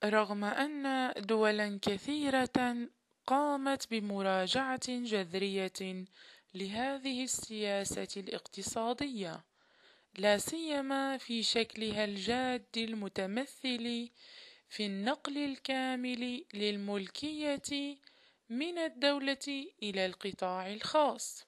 رغم أن دولا كثيرة قامت بمراجعة جذرية لهذه السياسة الاقتصادية، لا سيما في شكلها الجاد المتمثل في النقل الكامل للملكية من الدولة إلى القطاع الخاص.